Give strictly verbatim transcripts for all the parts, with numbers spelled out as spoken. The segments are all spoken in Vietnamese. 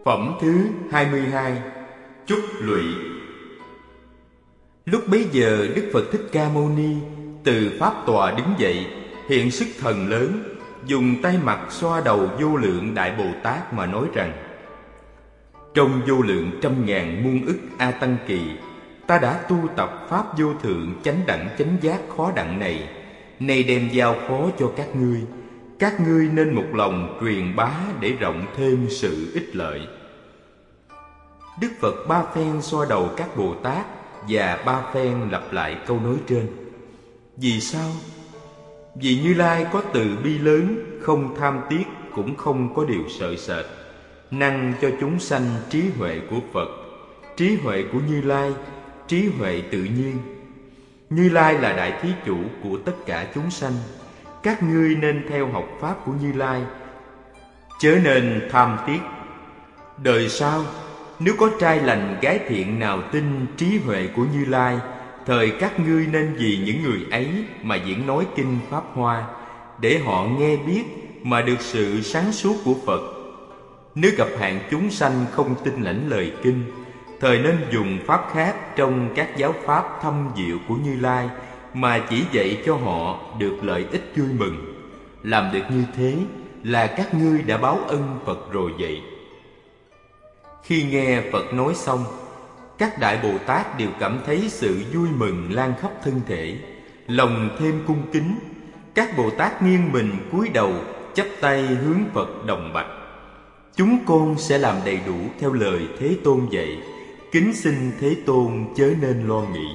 Phẩm thứ hai mươi hai. Chúc lụy. Lúc bấy giờ Đức Phật Thích Ca Mâu Ni từ pháp tọa đứng dậy, hiện sức thần lớn, dùng tay mặt xoa đầu vô lượng Đại Bồ Tát mà nói rằng: trong vô lượng trăm ngàn muôn ức A Tăng Kỳ, ta đã tu tập pháp vô thượng chánh đẳng chánh giác khó đặng này, nay đem giao phó cho các ngươi. Các ngươi nên một lòng truyền bá để rộng thêm sự ích lợi. Đức Phật ba phen xoa đầu các Bồ Tát và ba phen lặp lại câu nói trên. Vì sao? Vì Như Lai có từ bi lớn, không tham tiếc, cũng không có điều sợ sệt, năng cho chúng sanh trí huệ của Phật, trí huệ của Như Lai, trí huệ tự nhiên. Như Lai là đại thí chủ của tất cả chúng sanh. Các ngươi nên theo học pháp của Như Lai, chớ nên tham tiếc. Đời sau, nếu có trai lành gái thiện nào tin trí huệ của Như Lai, thời các ngươi nên vì những người ấy mà diễn nói kinh Pháp Hoa, để họ nghe biết mà được sự sáng suốt của Phật. Nếu gặp hạng chúng sanh không tin lãnh lời kinh, thời nên dùng pháp khác trong các giáo pháp thâm diệu của Như Lai mà chỉ dạy cho họ được lợi ích vui mừng. Làm được như thế là các ngươi đã báo ân Phật rồi vậy. Khi nghe Phật nói xong, các Đại Bồ Tát đều cảm thấy sự vui mừng lan khắp thân thể, lòng thêm cung kính. Các Bồ Tát nghiêng mình cúi đầu, chắp tay hướng Phật đồng bạch: chúng con sẽ làm đầy đủ theo lời Thế Tôn dạy, kính xin Thế Tôn chớ nên lo nghĩ.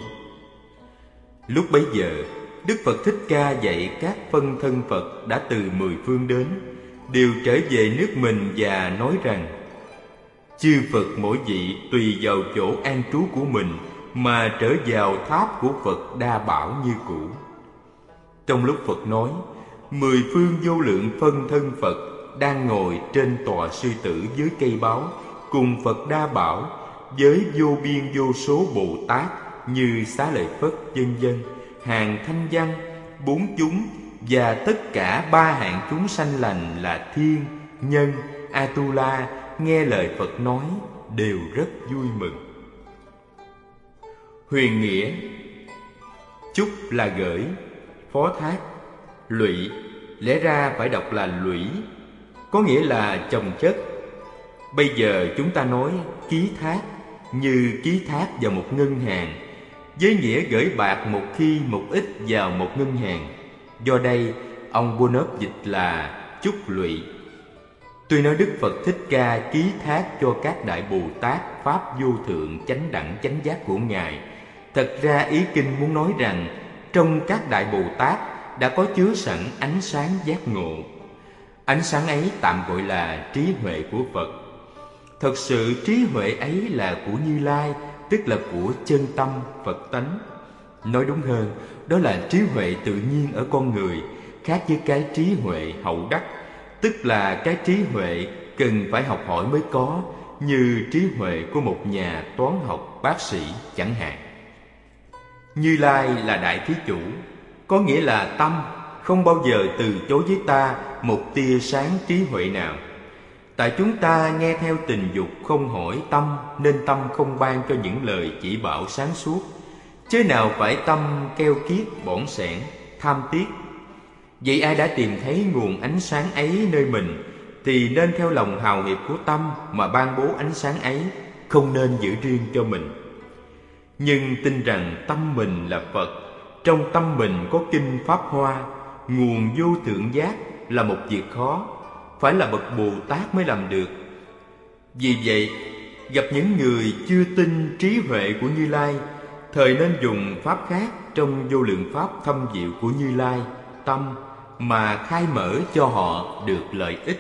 Lúc bấy giờ, Đức Phật Thích Ca dạy các phân thân Phật đã từ mười phương đến, đều trở về nước mình và nói rằng: chư Phật mỗi vị tùy vào chỗ an trú của mình mà trở vào tháp của Phật Đa Bảo như cũ. Trong lúc Phật nói, mười phương vô lượng phân thân Phật đang ngồi trên tòa sư tử dưới cây báo, cùng Phật Đa Bảo với vô biên vô số Bồ Tát như Xá Lợi Phất vân vân, hàng Thanh Văn, bốn chúng và tất cả ba hạng chúng sanh lành là thiên, nhân, Atula nghe lời Phật nói đều rất vui mừng. Huyền nghĩa. Chúc là gửi, phó thác. Lụy lẽ ra phải đọc là lũy, có nghĩa là chồng chất. Bây giờ chúng ta nói ký thác, như ký thác vào một ngân hàng, với nghĩa gửi bạc một khi một ít vào một ngân hàng. Do đây ông Bonhoeffer dịch là chúc lụy. Tuy nói Đức Phật Thích Ca ký thác cho các Đại Bồ Tát pháp vô thượng chánh đẳng chánh giác của Ngài, thật ra ý kinh muốn nói rằng trong các Đại Bồ Tát đã có chứa sẵn ánh sáng giác ngộ. Ánh sáng ấy tạm gọi là trí huệ của Phật. Thật sự trí huệ ấy là của Như Lai, tức là của chân tâm Phật tánh. Nói đúng hơn, đó là trí huệ tự nhiên ở con người, khác với cái trí huệ hậu đắc, tức là cái trí huệ cần phải học hỏi mới có, như trí huệ của một nhà toán học bác sĩ chẳng hạn. Như Lai là đại thí chủ, có nghĩa là tâm không bao giờ từ chối với ta một tia sáng trí huệ nào. Tại chúng ta nghe theo tình dục không hỏi tâm, nên tâm không ban cho những lời chỉ bảo sáng suốt, chớ nào phải tâm keo kiết bỏn sẻn, tham tiếc. Vậy ai đã tìm thấy nguồn ánh sáng ấy nơi mình, thì nên theo lòng hào hiệp của tâm mà ban bố ánh sáng ấy, không nên giữ riêng cho mình. Nhưng tin rằng tâm mình là Phật, trong tâm mình có kinh Pháp Hoa, nguồn vô thượng giác là một việc khó, phải là bậc Bồ Tát mới làm được. Vì vậy, gặp những người chưa tin trí huệ của Như Lai, thời nên dùng pháp khác trong vô lượng pháp thâm diệu của Như Lai, tâm, mà khai mở cho họ được lợi ích.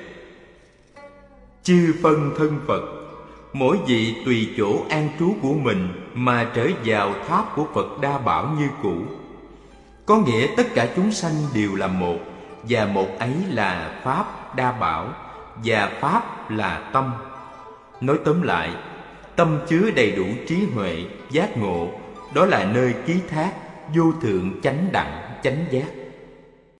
Chư phân thân Phật, mỗi vị tùy chỗ an trú của mình mà trở vào tháp của Phật Đa Bảo như cũ. Có nghĩa tất cả chúng sanh đều là một, và một ấy là Pháp Đa Bảo, và Pháp là tâm. Nói tóm lại, tâm chứa đầy đủ trí huệ, giác ngộ, đó là nơi ký thác vô thượng chánh đẳng chánh giác.